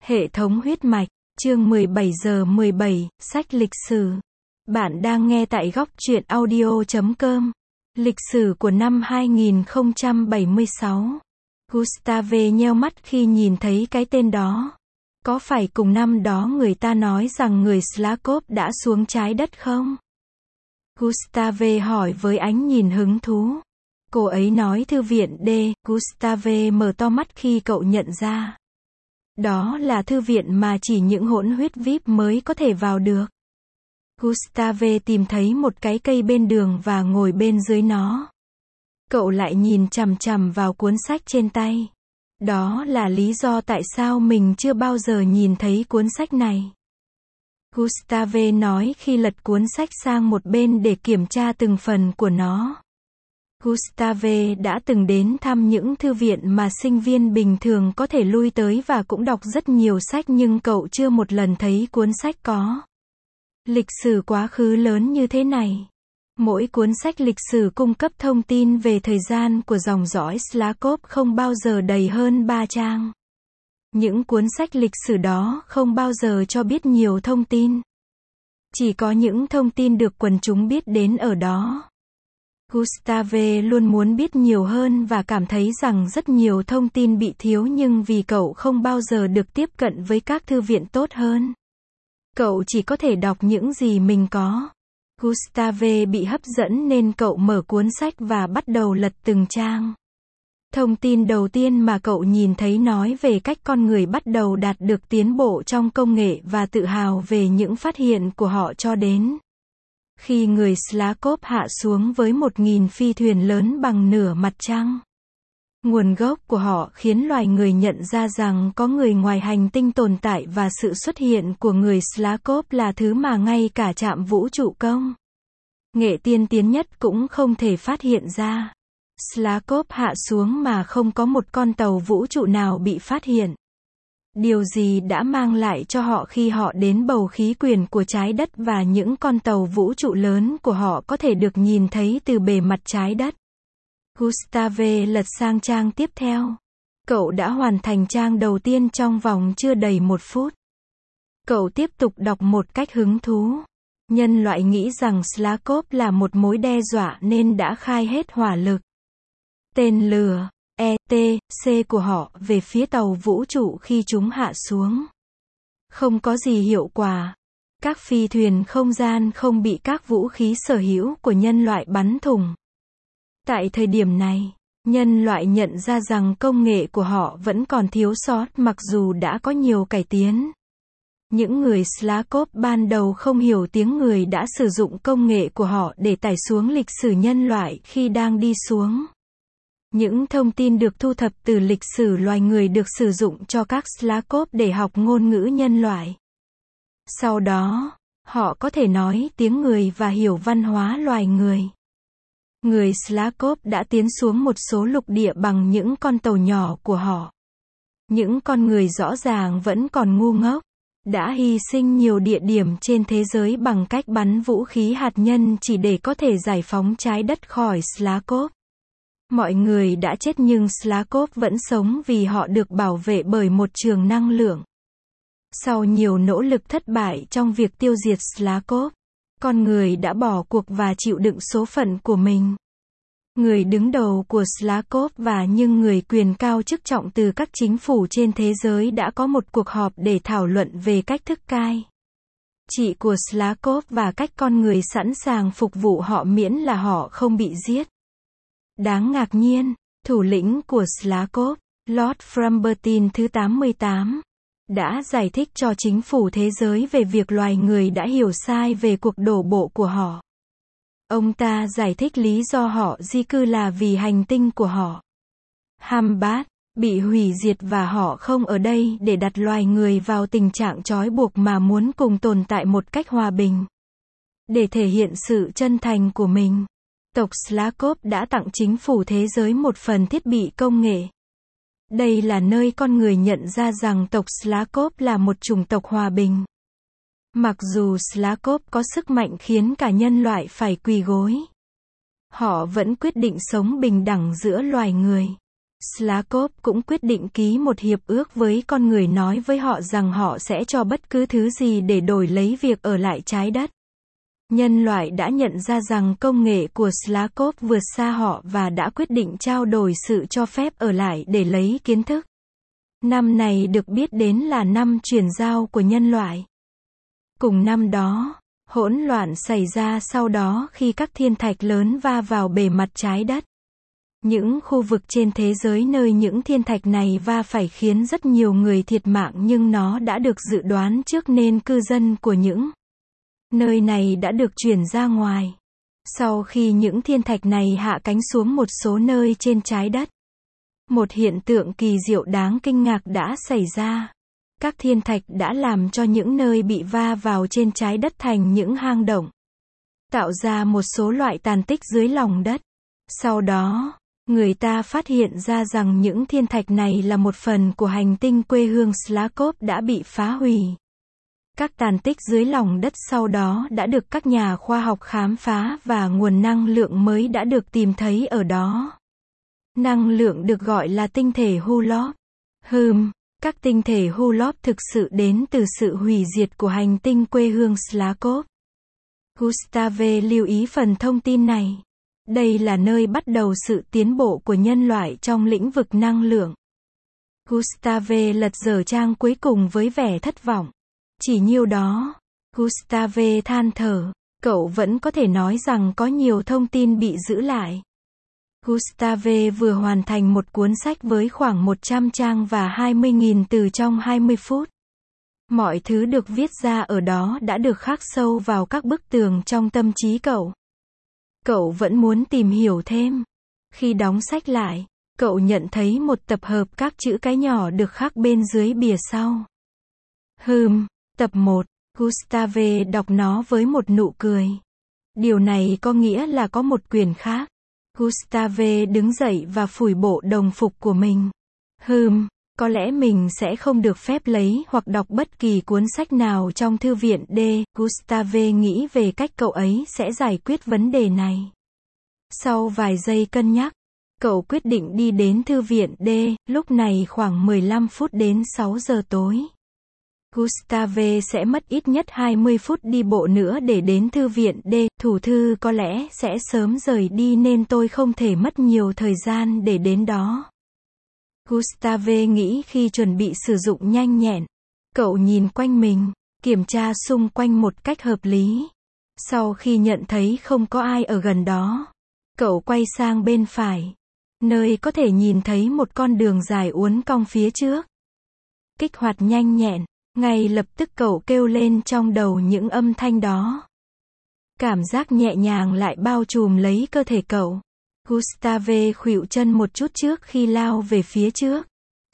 Hệ thống huyết mạch, chương 17 giờ 17, sách lịch sử. Bạn đang nghe tại góc truyện audio.com. Lịch sử của năm 2076. Gustave nheo mắt khi nhìn thấy cái tên đó. Có phải cùng năm đó người ta nói rằng người Slavkov đã xuống trái đất không? Gustave hỏi với ánh nhìn hứng thú. Cô ấy nói thư viện D. Gustave mở to mắt khi cậu nhận ra. Đó là thư viện mà chỉ những hỗn huyết VIP mới có thể vào được. Gustave tìm thấy một cái cây bên đường và ngồi bên dưới nó. Cậu lại nhìn chằm chằm vào cuốn sách trên tay. Đó là lý do tại sao mình chưa bao giờ nhìn thấy cuốn sách này. Gustave nói khi lật cuốn sách sang một bên để kiểm tra từng phần của nó. Gustave đã từng đến thăm những thư viện mà sinh viên bình thường có thể lui tới và cũng đọc rất nhiều sách, nhưng cậu chưa một lần thấy cuốn sách có lịch sử quá khứ lớn như thế này. Mỗi cuốn sách lịch sử cung cấp thông tin về thời gian của dòng dõi Slavkov không bao giờ đầy hơn 3 trang. Những cuốn sách lịch sử đó không bao giờ cho biết nhiều thông tin. Chỉ có những thông tin được quần chúng biết đến ở đó. Gustave luôn muốn biết nhiều hơn và cảm thấy rằng rất nhiều thông tin bị thiếu, nhưng vì cậu không bao giờ được tiếp cận với các thư viện tốt hơn. Cậu chỉ có thể đọc những gì mình có. Gustave bị hấp dẫn nên cậu mở cuốn sách và bắt đầu lật từng trang. Thông tin đầu tiên mà cậu nhìn thấy nói về cách con người bắt đầu đạt được tiến bộ trong công nghệ và tự hào về những phát hiện của họ cho đến khi người Slavkov hạ xuống với 1.000 phi thuyền lớn bằng nửa mặt trăng. Nguồn gốc của họ khiến loài người nhận ra rằng có người ngoài hành tinh tồn tại, và sự xuất hiện của người Slavkov là thứ mà ngay cả trạm vũ trụ công nghệ tiên tiến nhất cũng không thể phát hiện ra. Slavkov hạ xuống mà không có một con tàu vũ trụ nào bị phát hiện. Điều gì đã mang lại cho họ khi họ đến bầu khí quyển của trái đất và những con tàu vũ trụ lớn của họ có thể được nhìn thấy từ bề mặt trái đất? Gustave lật sang trang tiếp theo. Cậu đã hoàn thành trang đầu tiên trong vòng chưa đầy 1 phút. Cậu tiếp tục đọc một cách hứng thú. Nhân loại nghĩ rằng Slavkov là một mối đe dọa nên đã khai hết hỏa lực, tên lửa ETC của họ về phía tàu vũ trụ khi chúng hạ xuống. Không có gì hiệu quả. Các phi thuyền không gian không bị các vũ khí sở hữu của nhân loại bắn thủng. Tại thời điểm này, nhân loại nhận ra rằng công nghệ của họ vẫn còn thiếu sót mặc dù đã có nhiều cải tiến. Những người Slavkov ban đầu không hiểu tiếng người đã sử dụng công nghệ của họ để tải xuống lịch sử nhân loại khi đang đi xuống. Những thông tin được thu thập từ lịch sử loài người được sử dụng cho các Slavkov để học ngôn ngữ nhân loại. Sau đó, họ có thể nói tiếng người và hiểu văn hóa loài người. Người Slavkov đã tiến xuống một số lục địa bằng những con tàu nhỏ của họ. Những con người rõ ràng vẫn còn ngu ngốc, đã hy sinh nhiều địa điểm trên thế giới bằng cách bắn vũ khí hạt nhân chỉ để có thể giải phóng trái đất khỏi Slavkov. Mọi người đã chết nhưng Slavkov vẫn sống vì họ được bảo vệ bởi một trường năng lượng. Sau nhiều nỗ lực thất bại trong việc tiêu diệt Slavkov, con người đã bỏ cuộc và chịu đựng số phận của mình. Người đứng đầu của Slavkov và những người quyền cao chức trọng từ các chính phủ trên thế giới đã có một cuộc họp để thảo luận về cách thức cai trị của Slavkov và cách con người sẵn sàng phục vụ họ miễn là họ không bị giết. Đáng ngạc nhiên, thủ lĩnh của Slavkov, Lord Frumbertin thứ 88, đã giải thích cho chính phủ thế giới về việc loài người đã hiểu sai về cuộc đổ bộ của họ. Ông ta giải thích lý do họ di cư là vì hành tinh của họ, Hambat, bị hủy diệt và họ không ở đây để đặt loài người vào tình trạng trói buộc mà muốn cùng tồn tại một cách hòa bình. Để thể hiện sự chân thành của mình, tộc Slavkov đã tặng chính phủ thế giới một phần thiết bị công nghệ. Đây là nơi con người nhận ra rằng tộc Slavkov là một chủng tộc hòa bình. Mặc dù Slavkov có sức mạnh khiến cả nhân loại phải quỳ gối, họ vẫn quyết định sống bình đẳng giữa loài người. Slavkov cũng quyết định ký một hiệp ước với con người, nói với họ rằng họ sẽ cho bất cứ thứ gì để đổi lấy việc ở lại trái đất. Nhân loại đã nhận ra rằng công nghệ của Slavkov vượt xa họ và đã quyết định trao đổi sự cho phép ở lại để lấy kiến thức. Năm này được biết đến là năm chuyển giao của nhân loại. Cùng năm đó, hỗn loạn xảy ra sau đó khi các thiên thạch lớn va vào bề mặt trái đất. Những khu vực trên thế giới nơi những thiên thạch này va phải khiến rất nhiều người thiệt mạng, nhưng nó đã được dự đoán trước nên cư dân của những nơi này đã được chuyển ra ngoài. Sau khi những thiên thạch này hạ cánh xuống một số nơi trên trái đất, một hiện tượng kỳ diệu đáng kinh ngạc đã xảy ra. Các thiên thạch đã làm cho những nơi bị va vào trên trái đất thành những hang động, tạo ra một số loại tàn tích dưới lòng đất. Sau đó, người ta phát hiện ra rằng những thiên thạch này là một phần của hành tinh quê hương Slavkov đã bị phá hủy. Các tàn tích dưới lòng đất sau đó đã được các nhà khoa học khám phá và nguồn năng lượng mới đã được tìm thấy ở đó. Năng lượng được gọi là tinh thể Hulov. Các tinh thể Hulov thực sự đến từ sự hủy diệt của hành tinh quê hương Slavkov. Gustave lưu ý phần thông tin này. Đây là nơi bắt đầu sự tiến bộ của nhân loại trong lĩnh vực năng lượng. Gustave lật dở trang cuối cùng với vẻ thất vọng. Chỉ nhiêu đó. Gustave than thở. Cậu vẫn có thể nói rằng có nhiều thông tin bị giữ lại. Gustave vừa hoàn thành một cuốn sách với khoảng 100 trang và 20.000 từ trong 20 phút. Mọi thứ được viết ra ở đó đã được khắc sâu vào các bức tường trong tâm trí cậu. Cậu vẫn muốn tìm hiểu thêm. Khi đóng sách lại, cậu nhận thấy một tập hợp các chữ cái nhỏ được khắc bên dưới bìa sau. Tập 1. Gustave đọc nó với một nụ cười. Điều này có nghĩa là có một quyển khác. Gustave đứng dậy và phủi bộ đồng phục của mình. Có lẽ mình sẽ không được phép lấy hoặc đọc bất kỳ cuốn sách nào trong thư viện D. Gustave nghĩ về cách cậu ấy sẽ giải quyết vấn đề này. Sau vài giây cân nhắc, cậu quyết định đi đến thư viện D. Lúc này khoảng 15 phút đến 6 giờ tối. Gustave sẽ mất ít nhất 20 phút đi bộ nữa để đến thư viện D. Thủ thư có lẽ sẽ sớm rời đi nên tôi không thể mất nhiều thời gian để đến đó. Gustave nghĩ khi chuẩn bị sử dụng nhanh nhẹn. Cậu nhìn quanh mình, kiểm tra xung quanh một cách hợp lý. Sau khi nhận thấy không có ai ở gần đó, cậu quay sang bên phải, nơi có thể nhìn thấy một con đường dài uốn cong phía trước. Kích hoạt nhanh nhẹn, ngay lập tức cậu kêu lên trong đầu những âm thanh đó. Cảm giác nhẹ nhàng lại bao trùm lấy cơ thể cậu. Gustave khuỵu chân một chút trước khi lao về phía trước.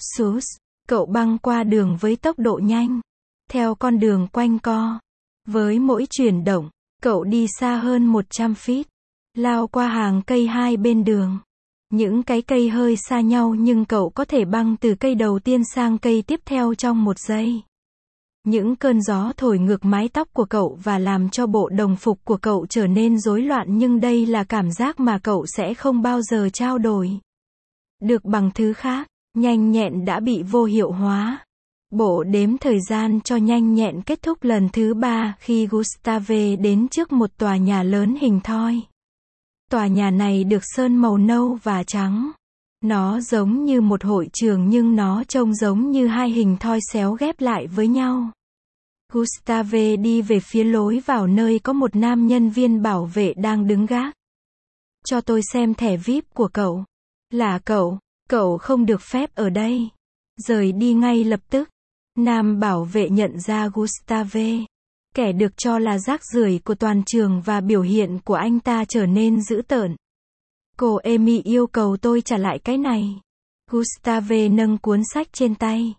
Cậu băng qua đường với tốc độ nhanh, theo con đường quanh co. Với mỗi chuyển động, cậu đi xa hơn 100 feet, lao qua hàng cây hai bên đường. Những cái cây hơi xa nhau nhưng cậu có thể băng từ cây đầu tiên sang cây tiếp theo trong 1 giây. Những cơn gió thổi ngược mái tóc của cậu và làm cho bộ đồng phục của cậu trở nên rối loạn, nhưng đây là cảm giác mà cậu sẽ không bao giờ trao đổi được bằng thứ khác. Nhanh nhẹn đã bị vô hiệu hóa. Bộ đếm thời gian cho nhanh nhẹn kết thúc lần thứ 3 khi Gustave đến trước một tòa nhà lớn hình thoi. Tòa nhà này được sơn màu nâu và trắng. Nó giống như một hội trường nhưng nó trông giống như hai hình thoi xéo ghép lại với nhau. Gustave đi về phía lối vào nơi có một nam nhân viên bảo vệ đang đứng gác. Cho tôi xem thẻ VIP của cậu. Là cậu không được phép ở đây. Rời đi ngay lập tức. Nam bảo vệ nhận ra Gustave, kẻ được cho là rác rưởi của toàn trường, và biểu hiện của anh ta trở nên dữ tợn. Cô Amy yêu cầu tôi trả lại cái này. Gustave nâng cuốn sách trên tay.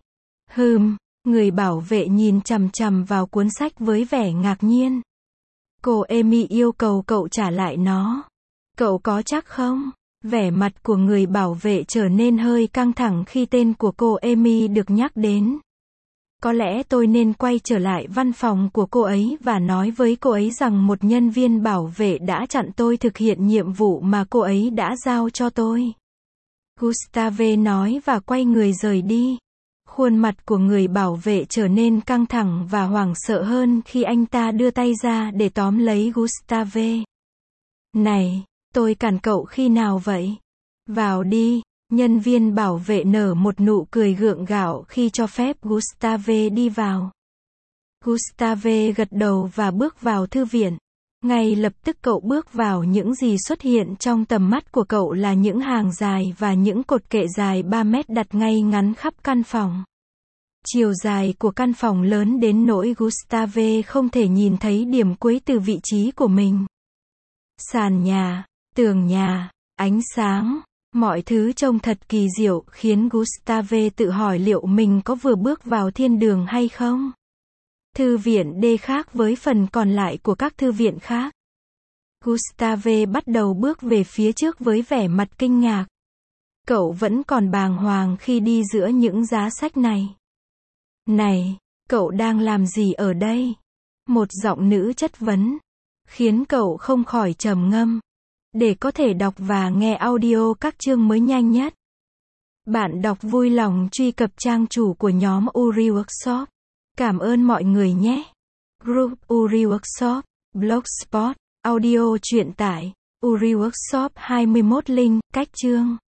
Người bảo vệ nhìn chằm chằm vào cuốn sách với vẻ ngạc nhiên. Cô Amy yêu cầu cậu trả lại nó. Cậu có chắc không? Vẻ mặt của người bảo vệ trở nên hơi căng thẳng khi tên của cô Amy được nhắc đến. Có lẽ tôi nên quay trở lại văn phòng của cô ấy và nói với cô ấy rằng một nhân viên bảo vệ đã chặn tôi thực hiện nhiệm vụ mà cô ấy đã giao cho tôi. Gustave nói và quay người rời đi. Khuôn mặt của người bảo vệ trở nên căng thẳng và hoảng sợ hơn khi anh ta đưa tay ra để tóm lấy Gustave. Này, tôi cản cậu khi nào vậy? Vào đi. Nhân viên bảo vệ nở một nụ cười gượng gạo khi cho phép Gustave đi vào. Gustave gật đầu và bước vào thư viện. Ngay lập tức cậu bước vào, những gì xuất hiện trong tầm mắt của cậu là những hàng dài và những cột kệ dài 3 mét đặt ngay ngắn khắp căn phòng. Chiều dài của căn phòng lớn đến nỗi Gustave không thể nhìn thấy điểm cuối từ vị trí của mình. Sàn nhà, tường nhà, ánh sáng, mọi thứ trông thật kỳ diệu, khiến Gustave tự hỏi liệu mình có vừa bước vào thiên đường hay không. Thư viện D khác với phần còn lại của các thư viện khác. Gustave bắt đầu bước về phía trước với vẻ mặt kinh ngạc. Cậu vẫn còn bàng hoàng khi đi giữa những giá sách này. Này, cậu đang làm gì ở đây? Một giọng nữ chất vấn, khiến cậu không khỏi trầm ngâm. Để có thể đọc và nghe audio các chương mới nhanh nhất, bạn đọc vui lòng truy cập trang chủ của nhóm Uri Workshop. Cảm ơn mọi người nhé. Group Uri Workshop, Blogspot, audio truyện tải, Uri Workshop 21 link, cách chương.